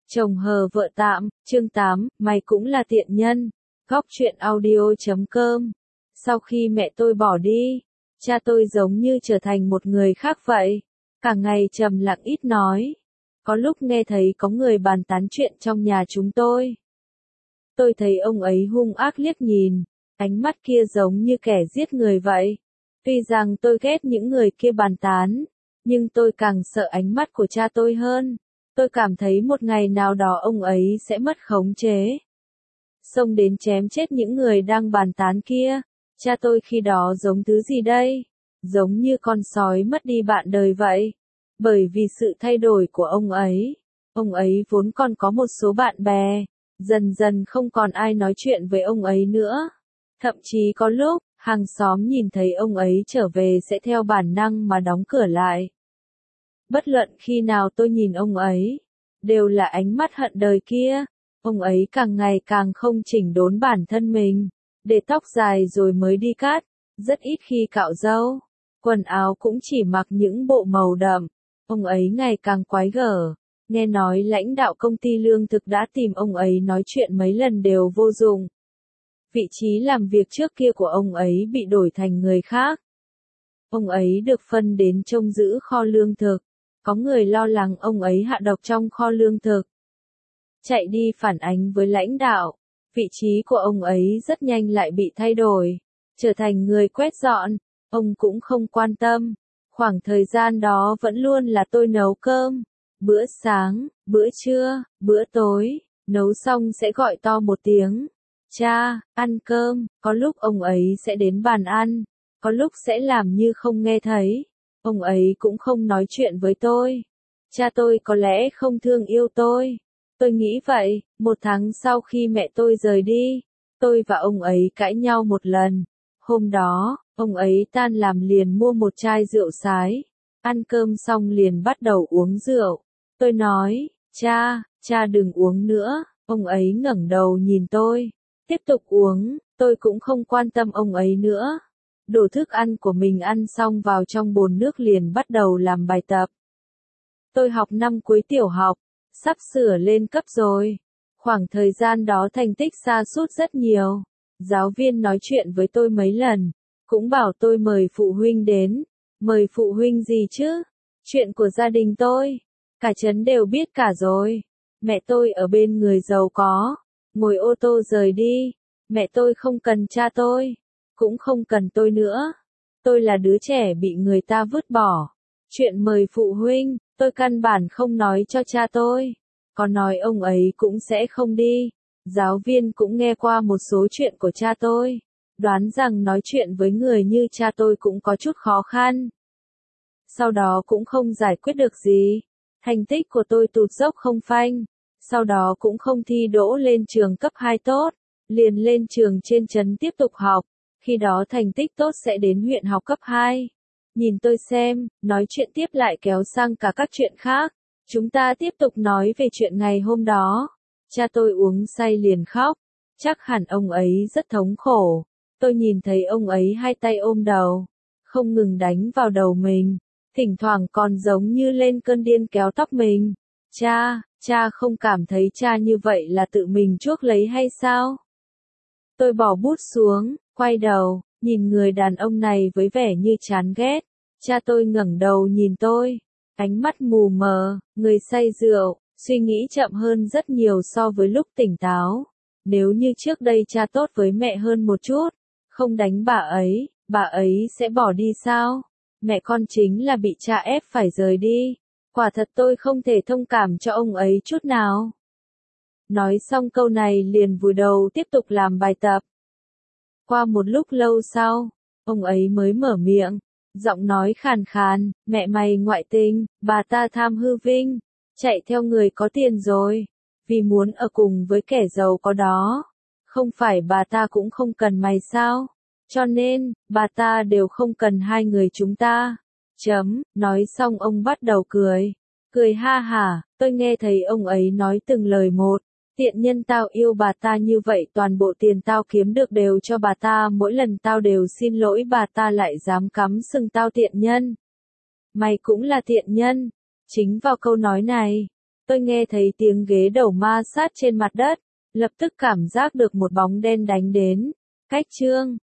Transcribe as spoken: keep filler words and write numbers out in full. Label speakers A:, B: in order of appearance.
A: Chồng hờ vợ tạm, chương tám, mày cũng là tiện nhân. Góc truyện audio chấm com. Sau khi mẹ tôi bỏ đi, cha tôi giống như trở thành một người khác vậy. Cả ngày trầm lặng ít nói. Có lúc nghe thấy có người bàn tán chuyện trong nhà chúng tôi. Tôi thấy ông ấy hung ác liếc nhìn, ánh mắt kia giống như kẻ giết người vậy. Tuy rằng tôi ghét những người kia bàn tán, nhưng tôi càng sợ ánh mắt của cha tôi hơn. Tôi cảm thấy một ngày nào đó ông ấy sẽ mất khống chế. Xông đến chém chết những người đang bàn tán kia. Cha tôi khi đó giống thứ gì đây? Giống như con sói mất đi bạn đời vậy. Bởi vì sự thay đổi của ông ấy, ông ấy vốn còn có một số bạn bè, dần dần không còn ai nói chuyện với ông ấy nữa. Thậm chí có lúc, hàng xóm nhìn thấy ông ấy trở về sẽ theo bản năng mà đóng cửa lại. Bất luận khi nào tôi nhìn ông ấy, đều là ánh mắt hận đời kia. Ông ấy càng ngày càng không chỉnh đốn bản thân mình, để tóc dài rồi mới đi cắt, rất ít khi cạo râu. Quần áo cũng chỉ mặc những bộ màu đậm. Ông ấy ngày càng quái gở. Nghe nói lãnh đạo công ty lương thực đã tìm ông ấy nói chuyện mấy lần đều vô dụng. Vị trí làm việc trước kia của ông ấy bị đổi thành người khác. Ông ấy được phân đến trông giữ kho lương thực. Có người lo lắng ông ấy hạ độc trong kho lương thực. Chạy đi phản ánh với lãnh đạo. Vị trí của ông ấy rất nhanh lại bị thay đổi. Trở thành người quét dọn. Ông cũng không quan tâm. Khoảng thời gian đó vẫn luôn là tôi nấu cơm. Bữa sáng, bữa trưa, bữa tối. Nấu xong sẽ gọi to một tiếng. Cha, ăn cơm. Có lúc ông ấy sẽ đến bàn ăn. Có lúc sẽ làm như không nghe thấy. Ông ấy cũng không nói chuyện với tôi. Cha tôi có lẽ không thương yêu tôi. Tôi nghĩ vậy. Một tháng sau khi mẹ tôi rời đi, tôi và ông ấy cãi nhau một lần. Hôm đó, ông ấy tan làm liền mua một chai rượu sái. Ăn cơm xong liền bắt đầu uống rượu. Tôi nói, cha, cha đừng uống nữa. Ông ấy ngẩng đầu nhìn tôi. Tiếp tục uống, tôi cũng không quan tâm ông ấy nữa. Đổ thức ăn của mình ăn xong vào trong bồn nước liền bắt đầu làm bài tập. Tôi học năm cuối tiểu học, sắp sửa lên cấp rồi. Khoảng thời gian đó thành tích sa sút rất nhiều. Giáo viên nói chuyện với tôi mấy lần, cũng bảo tôi mời phụ huynh đến. Mời phụ huynh gì chứ? Chuyện của gia đình tôi, cả trấn đều biết cả rồi. Mẹ tôi ở bên người giàu có, ngồi ô tô rời đi. Mẹ tôi không cần cha tôi, cũng không cần tôi nữa. Tôi là đứa trẻ bị người ta vứt bỏ. Chuyện mời phụ huynh, tôi căn bản không nói cho cha tôi. Có nói ông ấy cũng sẽ không đi. Giáo viên cũng nghe qua một số chuyện của cha tôi. Đoán rằng nói chuyện với người như cha tôi cũng có chút khó khăn. Sau đó cũng không giải quyết được gì. Thành tích của tôi tụt dốc không phanh. Sau đó cũng không thi đỗ lên trường cấp hai tốt. Liền lên trường trên trấn tiếp tục học. Khi đó thành tích tốt sẽ đến huyện học cấp hai. Nhìn tôi xem, nói chuyện tiếp lại kéo sang cả các chuyện khác. Chúng ta tiếp tục nói về chuyện ngày hôm đó. Cha tôi uống say liền khóc. Chắc hẳn ông ấy rất thống khổ. Tôi nhìn thấy ông ấy hai tay ôm đầu, không ngừng đánh vào đầu mình. Thỉnh thoảng còn giống như lên cơn điên kéo tóc mình. Cha, cha không cảm thấy cha như vậy là tự mình chuốc lấy hay sao? Tôi bỏ bút xuống, quay đầu, nhìn người đàn ông này với vẻ như chán ghét. Cha tôi ngẩng đầu nhìn tôi, ánh mắt mù mờ, người say rượu, suy nghĩ chậm hơn rất nhiều so với lúc tỉnh táo. Nếu như trước đây cha tốt với mẹ hơn một chút, không đánh bà ấy, bà ấy sẽ bỏ đi sao? Mẹ con chính là bị cha ép phải rời đi. Quả thật tôi không thể thông cảm cho ông ấy chút nào. Nói xong câu này liền vùi đầu tiếp tục làm bài tập. Qua một lúc lâu sau, ông ấy mới mở miệng, giọng nói khàn khàn, mẹ mày ngoại tình, bà ta tham hư vinh, chạy theo người có tiền rồi, vì muốn ở cùng với kẻ giàu có đó. Không phải bà ta cũng không cần mày sao? Cho nên, bà ta đều không cần hai người chúng ta. Chấm, nói xong ông bắt đầu cười. Cười ha hả, tôi nghe thấy ông ấy nói từng lời một. Tiện nhân tao yêu bà ta như vậy, toàn bộ tiền tao kiếm được đều cho bà ta, mỗi lần tao đều xin lỗi bà ta lại dám cắm sừng tao tiện nhân. Mày cũng là tiện nhân. Chính vào câu nói này, Tôi nghe thấy tiếng ghế đầu ma sát trên mặt đất, lập tức cảm giác được một bóng đen đánh đến. Cách Trương